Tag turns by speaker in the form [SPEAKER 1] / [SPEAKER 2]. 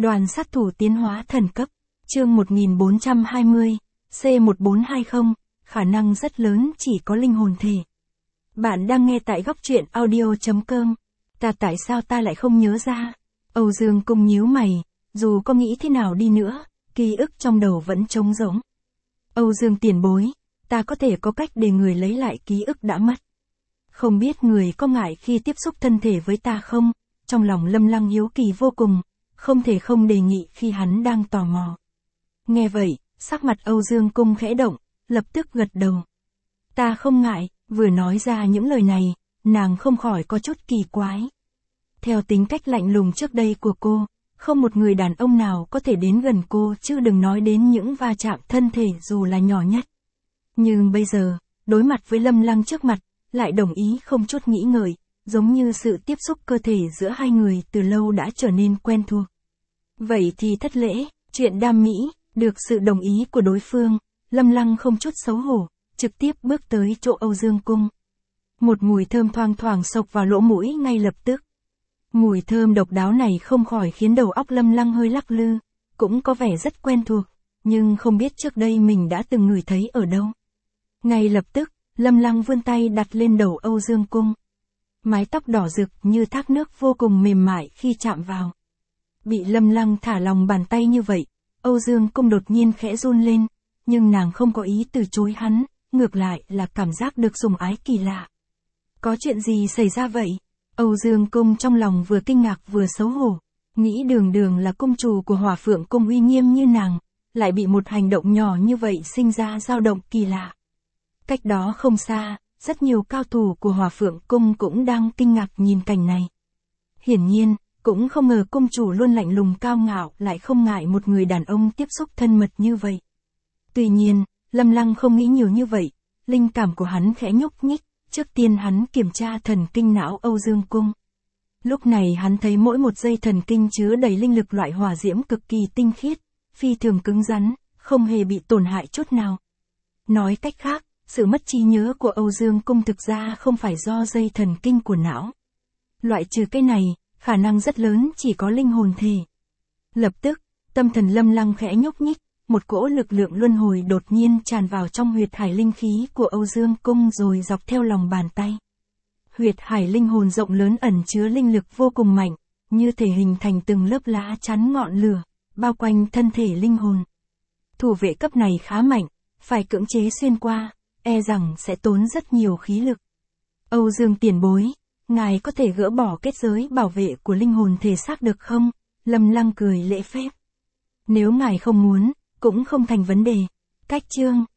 [SPEAKER 1] Đoàn sát thủ tiến hóa thần cấp, chương 1420, C1420, khả năng rất lớn chỉ có linh hồn thể. Bạn đang nghe tại góc truyện audio.com. Tại sao ta lại không nhớ ra? Âu Dương Cung nhíu mày, dù có nghĩ thế nào đi nữa, ký ức trong đầu vẫn trống rỗng. Âu Dương tiền bối, ta có thể có cách để người lấy lại ký ức đã mất. Không biết người có ngại khi tiếp xúc thân thể với ta không? Trong lòng Lâm Lăng hiếu kỳ vô cùng, không thể không đề nghị khi hắn đang tò mò. Nghe vậy, sắc mặt Âu Dương Cung khẽ động, lập tức gật đầu. Ta không ngại, vừa nói ra những lời này, nàng không khỏi có chút kỳ quái. Theo tính cách lạnh lùng trước đây của cô, không một người đàn ông nào có thể đến gần cô chứ đừng nói đến những va chạm thân thể dù là nhỏ nhất. Nhưng bây giờ, đối mặt với Lâm Lăng trước mặt, lại đồng ý không chút nghĩ ngợi, giống như sự tiếp xúc cơ thể giữa hai người từ lâu đã trở nên quen thuộc. Vậy thì thất lễ, chuyện đam mỹ, được sự đồng ý của đối phương, Lâm Lăng không chút xấu hổ, trực tiếp bước tới chỗ Âu Dương Cung. Một mùi thơm thoang thoảng xộc vào lỗ mũi ngay lập tức. Mùi thơm độc đáo này không khỏi khiến đầu óc Lâm Lăng hơi lắc lư, cũng có vẻ rất quen thuộc, nhưng không biết trước đây mình đã từng ngửi thấy ở đâu. Ngay lập tức, Lâm Lăng vươn tay đặt lên đầu Âu Dương Cung. Mái tóc đỏ rực như thác nước vô cùng mềm mại khi chạm vào. Bị Lâm Lăng thả lòng bàn tay như vậy, Âu Dương Cung đột nhiên khẽ run lên, nhưng nàng không có ý từ chối hắn, ngược lại là cảm giác được sủng ái kỳ lạ. Có chuyện gì xảy ra vậy? Âu Dương Cung trong lòng vừa kinh ngạc vừa xấu hổ, nghĩ đường đường là cung chủ của Hỏa Phượng Cung uy nghiêm như nàng, lại bị một hành động nhỏ như vậy sinh ra dao động kỳ lạ. Cách đó không xa, rất nhiều cao thủ của Hỏa Phượng Cung cũng đang kinh ngạc nhìn cảnh này. Hiển nhiên, cũng không ngờ cung chủ luôn lạnh lùng cao ngạo lại không ngại một người đàn ông tiếp xúc thân mật như vậy. Tuy nhiên, Lâm Lăng không nghĩ nhiều như vậy, linh cảm của hắn khẽ nhúc nhích, trước tiên hắn kiểm tra thần kinh não Âu Dương Cung. Lúc này hắn thấy mỗi một dây thần kinh chứa đầy linh lực loại hỏa diễm cực kỳ tinh khiết, phi thường cứng rắn, không hề bị tổn hại chút nào. Nói cách khác, sự mất trí nhớ của Âu Dương Cung thực ra không phải do dây thần kinh của não. Loại trừ cái này, khả năng rất lớn chỉ có linh hồn thể. Lập tức, tâm thần Lâm Lăng khẽ nhúc nhích, một cỗ lực lượng luân hồi đột nhiên tràn vào trong huyệt hải linh khí của Âu Dương Cung rồi dọc theo lòng bàn tay. Huyệt hải linh hồn rộng lớn ẩn chứa linh lực vô cùng mạnh, như thể hình thành từng lớp lá chắn ngọn lửa, bao quanh thân thể linh hồn. Thủ vệ cấp này khá mạnh, phải cưỡng chế xuyên qua, e rằng sẽ tốn rất nhiều khí lực. Âu Dương tiền bối, ngài có thể gỡ bỏ kết giới bảo vệ của linh hồn thể xác được không? Lâm Lăng cười lễ phép. Nếu ngài không muốn, cũng không thành vấn đề. Cách chương